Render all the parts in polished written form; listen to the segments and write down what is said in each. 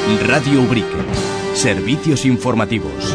Radio Ubrique. Servicios informativos.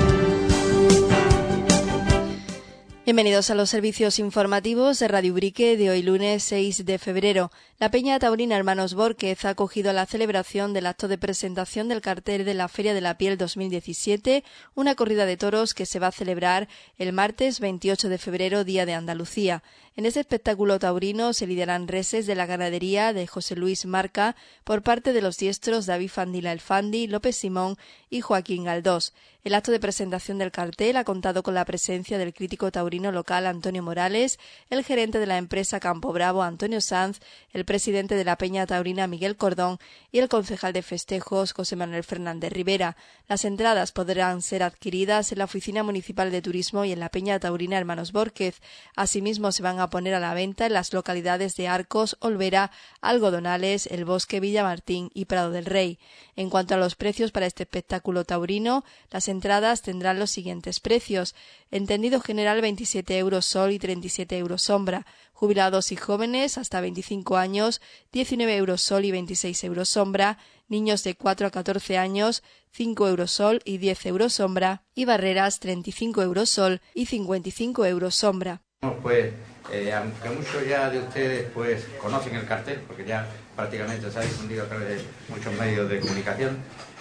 Bienvenidos a los servicios informativos de Radio Ubrique de hoy lunes 6 de febrero. La Peña Taurina Hermanos Bórquez ha acogido la celebración del acto de presentación del cartel de la Feria de la Piel 2017, una corrida de toros que se va a celebrar el martes 28 de febrero, Día de Andalucía. En este espectáculo taurino se lidiarán reses de la ganadería de José Luis Marca por parte de los diestros David Fandila el Fandi, López Simón y Joaquín Galdós. El acto de presentación del cartel ha contado con la presencia del crítico taurino local Antonio Morales, el gerente de la empresa Campo Bravo Antonio Sanz, el presidente de la Peña Taurina Miguel Cordón y el concejal de festejos José Manuel Fernández Rivera. Las entradas podrán ser adquiridas en la Oficina Municipal de Turismo y en la Peña Taurina Hermanos Bórquez. Asimismo, se van a poner a la venta en las localidades de Arcos, Olvera, Algodonales, El Bosque, Villamartín y Prado del Rey. En cuanto a los precios para este espectáculo taurino, las entradas tendrán los siguientes precios: entendido general 27 euros sol y 37 euros sombra, jubilados y jóvenes hasta 25 años 19 euros sol y 26 euros sombra, niños de 4 a 14 años 5 euros sol y 10 euros sombra y barreras 35 euros sol y 55 euros sombra. Pues aunque muchos ya de ustedes pues conocen el cartel, porque ya prácticamente se ha difundido a través de muchos medios de comunicación,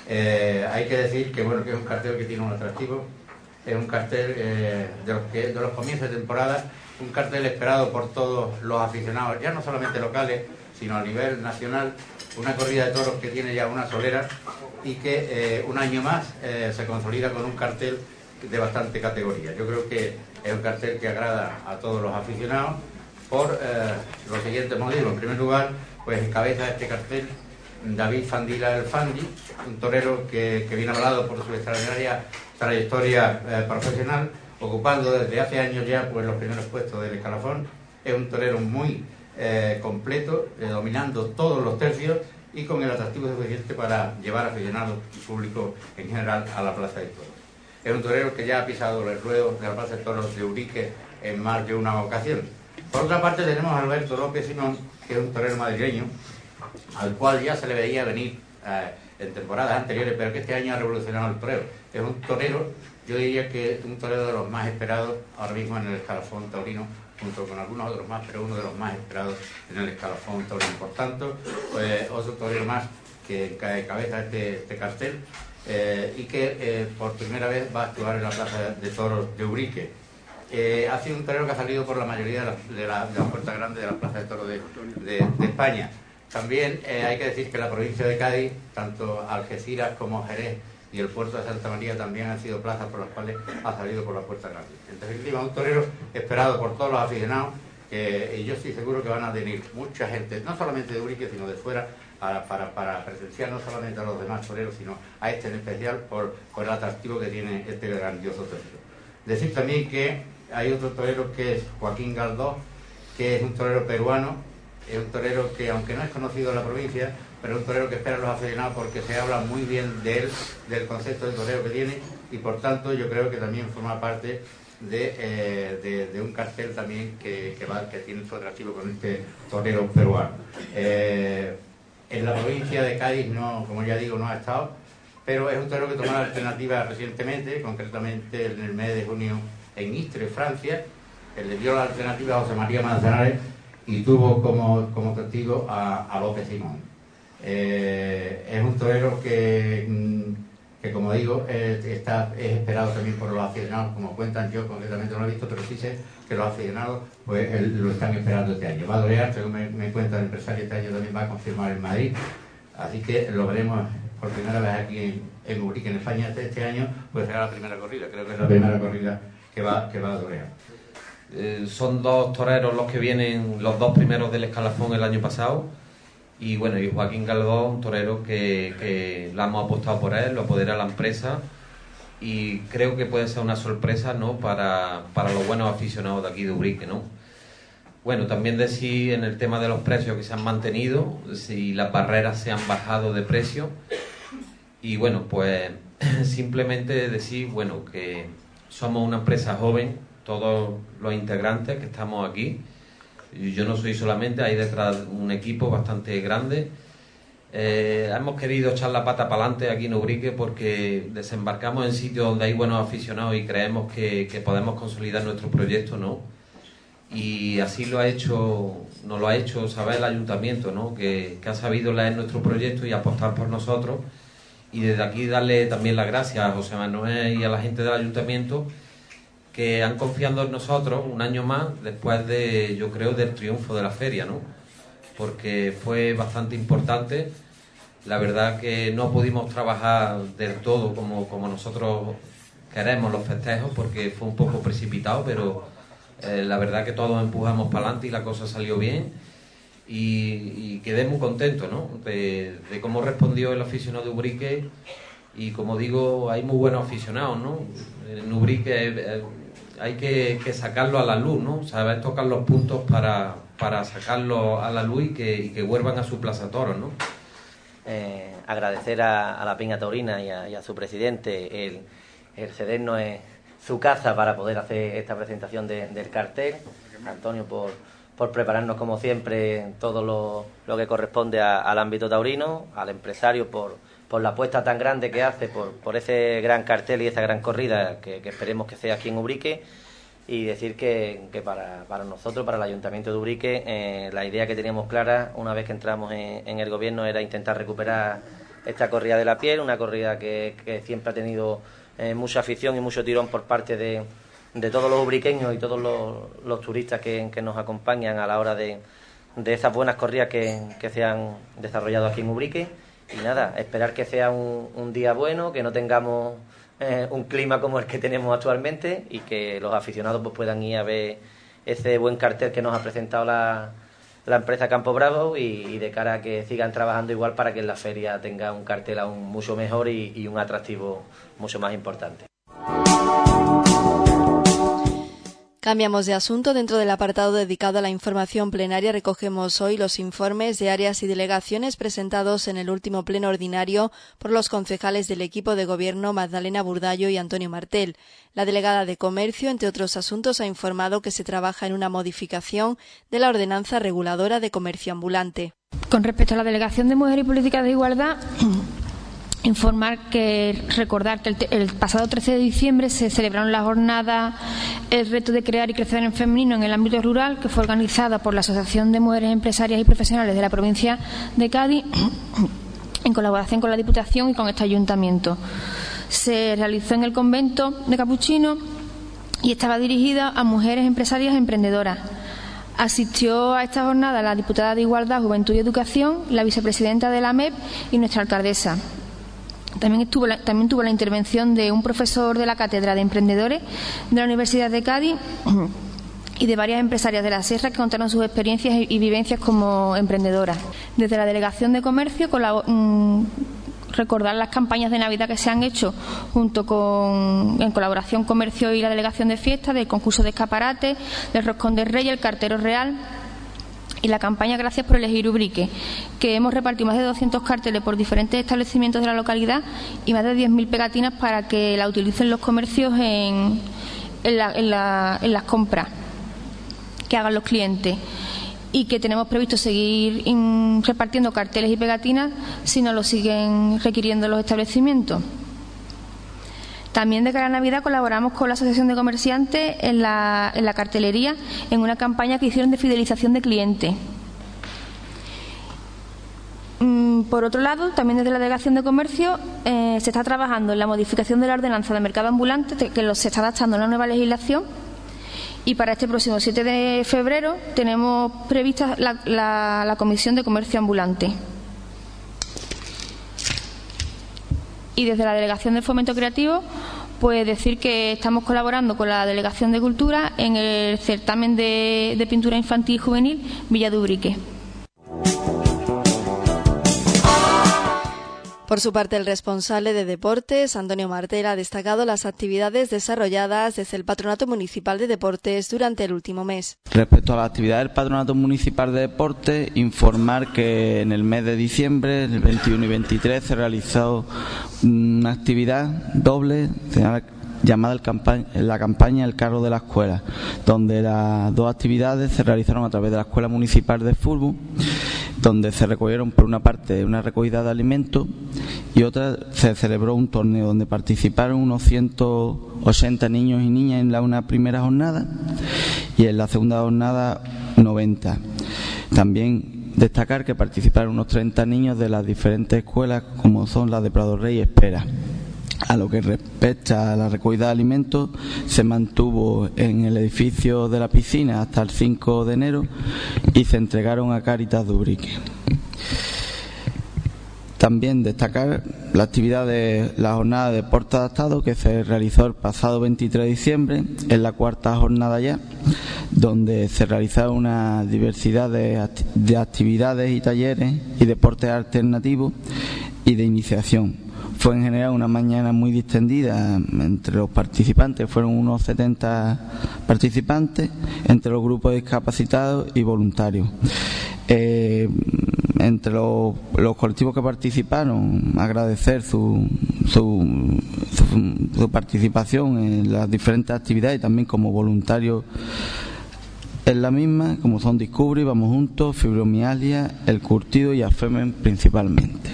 hay que decir que bueno, que es un cartel que tiene un atractivo, es un cartel de los comienzos de temporada, un cartel esperado por todos los aficionados, ya no solamente locales, sino a nivel nacional, una corrida de toros que tiene ya una solera y que un año más se consolida con un cartel de bastante categoría. Yo creo que es un cartel que agrada a todos los aficionados por los siguientes motivos. En primer lugar, pues encabeza este cartel David Fandila el Fandi, un torero que viene avalado por su extraordinaria trayectoria profesional, ocupando desde hace años ya pues los primeros puestos del escalafón. Es un torero muy completo, dominando todos los tercios y con el atractivo suficiente para llevar aficionados y público en general a la Plaza de Toros. Es un torero que ya ha pisado el ruedo de la Plaza de Toros de Ubrique en más de una ocasión. Por otra parte tenemos a Alberto López Simón, que es un torero madrileño, al cual ya se le veía venir en temporadas anteriores, pero que este año ha revolucionado el torero. Es un torero, yo diría que un torero de los más esperados ahora mismo en el escalafón taurino, junto con algunos otros más, pero uno de los más esperados en el escalafón taurino. Por tanto, pues, otro torero más que cabeza este cartel, y que por primera vez va a actuar en la Plaza de Toros de Ubrique. Ha sido un torero que ha salido por la mayoría de las puertas grandes de la Plaza de Toros de España. También hay que decir que la provincia de Cádiz, tanto Algeciras como Jerez y el puerto de Santa María también han sido plazas por las cuales ha salido por la puerta grande. En definitiva, un torero esperado por todos los aficionados, y yo estoy seguro que van a venir mucha gente, no solamente de Ubrique, sino de fuera, para presenciar no solamente a los demás toreros, sino a este en especial por el atractivo que tiene este grandioso torero. Decir también que hay otro torero que es Joaquín Galdós, que es un torero peruano, es un torero que aunque no es conocido en la provincia, pero es un torero que esperan los aficionados porque se habla muy bien de él, del concepto de torero que tiene, y por tanto yo creo que también forma parte de un cartel también que tiene su atractivo con este torero peruano. En la provincia de Cádiz, no, como ya digo, no ha estado, pero es un torero que tomó la alternativa recientemente, concretamente en el mes de junio en Istres, Francia. Él le dio la alternativa a José María Manzanares y tuvo como testigo a López Simón. Es un torero que como digo, es esperado también por los aficionados, como cuentan. Yo concretamente no lo he visto, pero sí sé que los aficionados pues lo están esperando este año. Va a torear, según me cuenta el empresario, este año también va a confirmar en Madrid, así que lo veremos por primera vez aquí en Ubrique, en España. Este año pues será la primera corrida, creo que es la primera corrida que va a torear. Son dos toreros los que vienen, los dos primeros del escalafón el año pasado. Y bueno, y Joaquín Galdós, un torero que la hemos apostado por él, lo apodera la empresa, y creo que puede ser una sorpresa, ¿no?, para los buenos aficionados de aquí de Ubrique, ¿no? Bueno, también decir en el tema de los precios que se han mantenido, si las barreras se han bajado de precio, y bueno, pues simplemente decir, bueno, que somos una empresa joven, todos los integrantes que estamos aquí. Yo no soy solamente, hay detrás un equipo bastante grande. Hemos querido echar la pata para adelante aquí en Ubrique porque desembarcamos en sitios donde hay buenos aficionados y creemos que podemos consolidar nuestro proyecto, ¿no? Y así nos lo ha hecho saber el ayuntamiento, ¿no? Que ha sabido leer nuestro proyecto y apostar por nosotros. Y desde aquí darle también las gracias a José Manuel y a la gente del ayuntamiento que han confiado en nosotros un año más después de, yo creo, del triunfo de la feria, ¿no? Porque fue bastante importante. La verdad que no pudimos trabajar del todo como nosotros queremos los festejos porque fue un poco precipitado, pero la verdad que todos empujamos para adelante y la cosa salió bien y quedé muy contento, ¿no? de cómo respondió el aficionado de Ubrique y como digo, hay muy buenos aficionados, ¿no? En Ubrique hay que sacarlo a la luz, ¿no? Saber tocar los puntos para sacarlo a la luz y que vuelvan a su plaza toros, ¿no? Agradecer a la Peña Taurina y a su presidente el cedernos su casa para poder hacer esta presentación del cartel. Antonio por prepararnos como siempre todo lo que corresponde al ámbito taurino, al empresario por la apuesta tan grande que hace por ese gran cartel y esa gran corrida que esperemos que sea aquí en Ubrique. Y decir que para nosotros, para el Ayuntamiento de Ubrique, la idea que teníamos clara una vez que entramos en el gobierno era intentar recuperar esta corrida de la piel, una corrida que siempre ha tenido mucha afición y mucho tirón por parte de todos los ubriqueños y todos los turistas que nos acompañan a la hora de esas buenas corridas que se han desarrollado aquí en Ubrique. Y nada, esperar que sea un día bueno, que no tengamos un clima como el que tenemos actualmente y que los aficionados pues puedan ir a ver ese buen cartel que nos ha presentado la empresa Campo Bravo y de cara a que sigan trabajando igual para que en la feria tenga un cartel aún mucho mejor y un atractivo mucho más importante. Cambiamos de asunto. Dentro del apartado dedicado a la información plenaria recogemos hoy los informes de áreas y delegaciones presentados en el último pleno ordinario por los concejales del equipo de gobierno Magdalena Burdallo y Antonio Martel. La delegada de Comercio, entre otros asuntos, ha informado que se trabaja en una modificación de la ordenanza reguladora de comercio ambulante. Con respecto a la Delegación de Mujer y Políticas de Igualdad, recordar que el pasado 13 de diciembre se celebraron las jornadas El reto de crear y crecer en femenino en el ámbito rural, que fue organizada por la Asociación de Mujeres Empresarias y Profesionales de la provincia de Cádiz en colaboración con la Diputación y con este ayuntamiento. Se realizó en el convento de Capuchino y estaba dirigida a mujeres empresarias emprendedoras. Asistió a esta jornada la diputada de Igualdad, Juventud y Educación, la vicepresidenta de la MEP y nuestra alcaldesa. También tuvo la intervención de un profesor de la Cátedra de Emprendedores de la Universidad de Cádiz y de varias empresarias de la Sierra que contaron sus experiencias y vivencias como emprendedoras. Desde la Delegación de Comercio, recordar las campañas de Navidad que se han hecho en colaboración Comercio y la Delegación de Fiestas, del concurso de escaparate, del Roscón de Reyes, el Cartero Real y la campaña Gracias por elegir Ubrique, que hemos repartido más de 200 carteles por diferentes establecimientos de la localidad y más de 10.000 pegatinas para que la utilicen los comercios en las compras que hagan los clientes, y que tenemos previsto seguir repartiendo carteles y pegatinas si nos lo siguen requiriendo los establecimientos. También de cara a Navidad colaboramos con la Asociación de Comerciantes en la cartelería en una campaña que hicieron de fidelización de clientes. Por otro lado, también desde la Delegación de Comercio se está trabajando en la modificación de la ordenanza de mercado ambulante, que se está adaptando a la nueva legislación, y para este próximo 7 de febrero tenemos prevista la Comisión de Comercio Ambulante. Y desde la Delegación de Fomento Creativo, pues decir que estamos colaborando con la Delegación de Cultura en el certamen de pintura infantil y juvenil Villa de Ubrique. Por su parte, el responsable de Deportes, Antonio Martel, ha destacado las actividades desarrolladas desde el Patronato Municipal de Deportes durante el último mes. Respecto a las actividades del Patronato Municipal de Deportes, informar que en el mes de diciembre, el 21 y 23, se realizó una actividad doble llamada la campaña El Carro de la Escuela, donde las dos actividades se realizaron a través de la Escuela Municipal de Fútbol, donde se recogieron por una parte una recogida de alimentos y otra se celebró un torneo donde participaron unos 180 niños y niñas en una primera jornada y en la segunda jornada 90. También destacar que participaron unos 30 niños de las diferentes escuelas como son las de Prado Rey y Espera. A lo que respecta a la recogida de alimentos, se mantuvo en el edificio de la piscina hasta el 5 de enero y se entregaron a Cáritas de Ubrique. También destacar la actividad de la jornada de deporte adaptado que se realizó el pasado 23 de diciembre, en la cuarta jornada ya, donde se realizaron una diversidad de actividades y talleres y deportes alternativos y de iniciación. Fue en general una mañana muy distendida entre los participantes, fueron unos 70 participantes entre los grupos discapacitados y voluntarios. Entre los colectivos que participaron, agradecer su participación en las diferentes actividades y también como voluntarios en la misma, como son Discovery, Vamos Juntos, Fibromialgia, El Curtido y AFEMEN principalmente.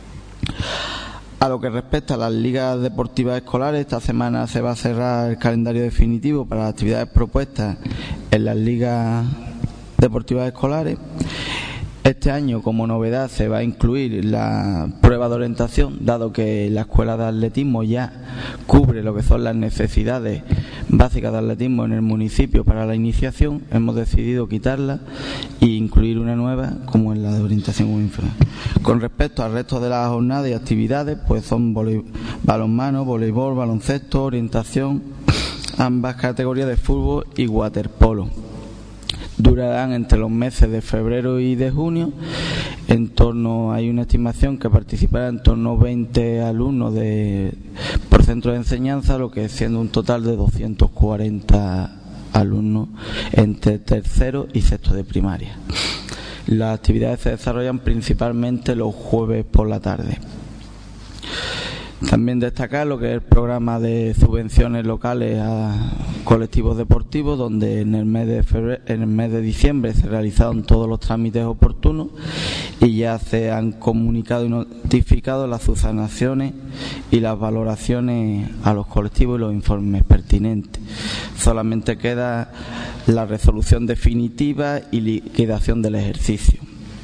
A lo que respecta a las ligas deportivas escolares, esta semana se va a cerrar el calendario definitivo para las actividades propuestas en las ligas deportivas escolares. Este año, como novedad, se va a incluir la prueba de orientación, dado que la escuela de atletismo ya cubre lo que son las necesidades básicas de atletismo en el municipio para la iniciación. Hemos decidido quitarla e incluir una nueva, como en la de orientación inferior. Con respecto al resto de las jornadas y actividades, pues son balonmano, voleibol, baloncesto, orientación, ambas categorías de fútbol y waterpolo. Durarán entre los meses de febrero y de junio. Hay una estimación que participarán en torno a 20 alumnos por centro de enseñanza, lo que siendo un total de 240 alumnos entre tercero y sexto de primaria. Las actividades se desarrollan principalmente los jueves por la tarde. También destacar lo que es el programa de subvenciones locales a colectivos deportivos, donde en el mes de diciembre se realizaron todos los trámites oportunos y ya se han comunicado y notificado las subsanaciones y las valoraciones a los colectivos y los informes pertinentes. Solamente queda la resolución definitiva y liquidación del ejercicio.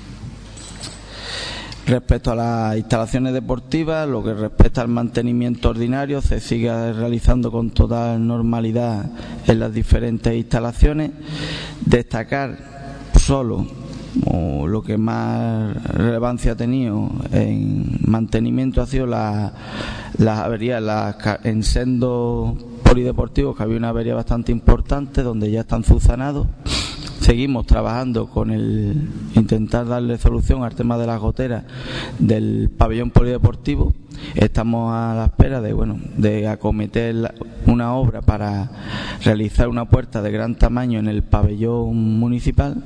Respecto a las instalaciones deportivas, lo que respecta al mantenimiento ordinario, se sigue realizando con total normalidad en las diferentes instalaciones. Destacar solo lo que más relevancia ha tenido en mantenimiento ha sido las averías en sendos polideportivos, que había una avería bastante importante donde ya están subsanados. Seguimos trabajando con intentar darle solución al tema de las goteras del pabellón polideportivo. Estamos a la espera de acometer una obra para realizar una puerta de gran tamaño en el pabellón municipal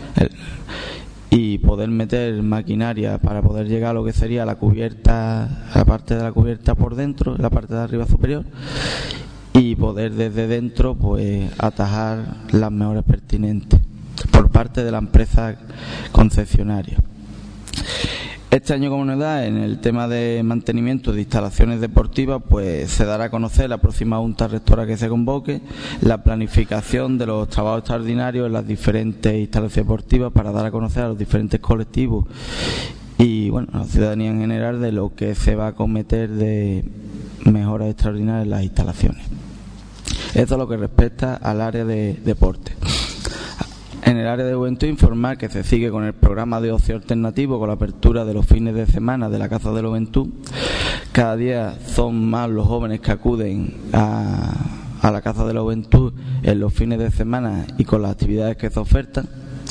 y poder meter maquinaria para poder llegar a lo que sería la cubierta, a la parte de la cubierta por dentro, la parte de arriba superior, y poder desde dentro atajar las mejoras pertinentes por parte de la empresa concesionaria. Este año, como novedad, en el tema de mantenimiento de instalaciones deportivas, se dará a conocer la próxima junta rectora que se convoque, la planificación de los trabajos extraordinarios en las diferentes instalaciones deportivas para dar a conocer a los diferentes colectivos y a la ciudadanía en general de lo que se va a acometer de mejoras extraordinarias en las instalaciones. Esto es lo que respecta al área de deporte. En el área de juventud, informar que se sigue con el programa de ocio alternativo con la apertura de los fines de semana de la Casa de la Juventud. Cada día son más los jóvenes que acuden a la Casa de la Juventud en los fines de semana y con las actividades que se ofertan.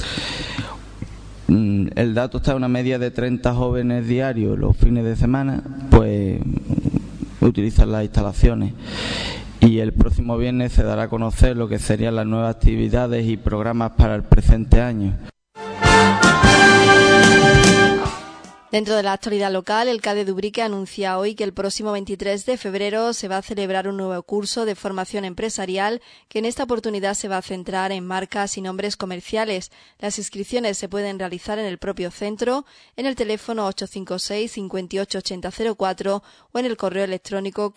El dato está en una media de 30 jóvenes diarios los fines de semana, utilizan las instalaciones. Y el próximo viernes se dará a conocer lo que serían las nuevas actividades y programas para el presente año. Dentro de la actualidad local, el CADE de Ubrique anuncia hoy que el próximo 23 de febrero se va a celebrar un nuevo curso de formación empresarial que en esta oportunidad se va a centrar en marcas y nombres comerciales. Las inscripciones se pueden realizar en el propio centro, en el teléfono 856 58 8004 o en el correo electrónico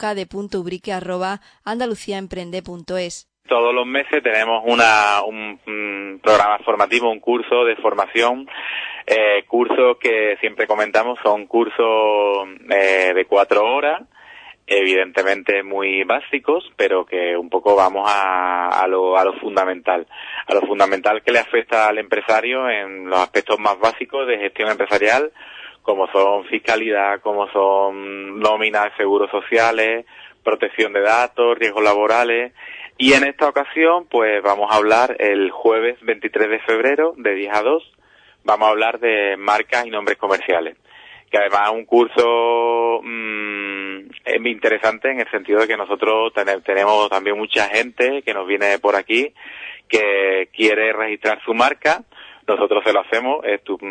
cade.ubrique@andaluciaemprende.es. Todos los meses tenemos un programa formativo, un curso de formación, cursos que siempre comentamos son cursos de 4 horas, evidentemente muy básicos, pero que un poco vamos a lo fundamental que le afecta al empresario en los aspectos más básicos de gestión empresarial, como son fiscalidad, como son nóminas, seguros sociales, protección de datos, riesgos laborales. Y en esta ocasión, pues vamos a hablar el jueves 23 de febrero, de 10 a 2, vamos a hablar de marcas y nombres comerciales, que además es un curso muy interesante en el sentido de que nosotros tenemos también mucha gente que nos viene por aquí que quiere registrar su marca. Nosotros se lo hacemos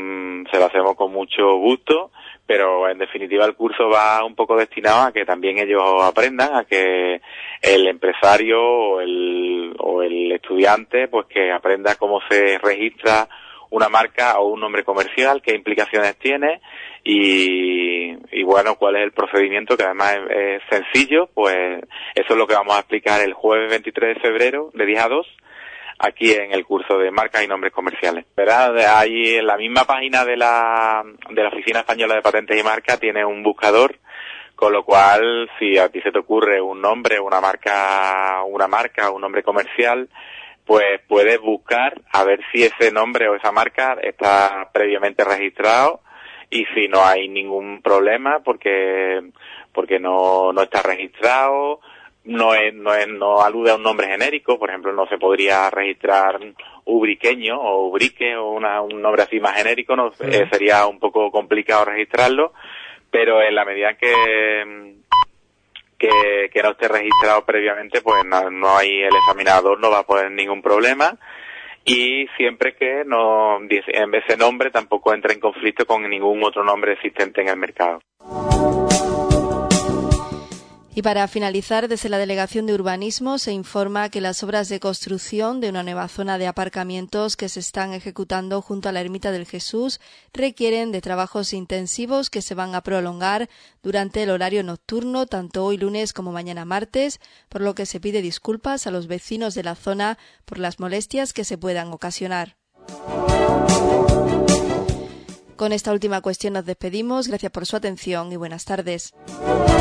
con mucho gusto, pero en definitiva el curso va un poco destinado a que también ellos aprendan, a que el empresario o el estudiante pues que aprenda cómo se registra una marca o un nombre comercial, qué implicaciones tiene y bueno, cuál es el procedimiento, que además es sencillo. Pues eso es lo que vamos a explicar el jueves 23 de febrero de 10 a 2 aquí en el curso de marcas y nombres comerciales. ¿Verdad? Ahí en la misma página de la Oficina Española de Patentes y Marcas tiene un buscador, con lo cual si a ti se te ocurre un nombre, una marca, un nombre comercial, pues puedes buscar a ver si ese nombre o esa marca está previamente registrado, y si no hay ningún problema porque no está registrado, no alude a un nombre genérico. Por ejemplo, no se podría registrar ubriqueño o ubrique o un nombre así más genérico, sería un poco complicado registrarlo, pero en la medida que no esté registrado previamente, pues no hay, el examinador no va a poner ningún problema, y siempre que en ese nombre tampoco entre en conflicto con ningún otro nombre existente en el mercado. Y para finalizar, desde la Delegación de Urbanismo se informa que las obras de construcción de una nueva zona de aparcamientos que se están ejecutando junto a la Ermita del Jesús requieren de trabajos intensivos que se van a prolongar durante el horario nocturno, tanto hoy lunes como mañana martes, por lo que se pide disculpas a los vecinos de la zona por las molestias que se puedan ocasionar. Con esta última cuestión nos despedimos. Gracias por su atención y buenas tardes.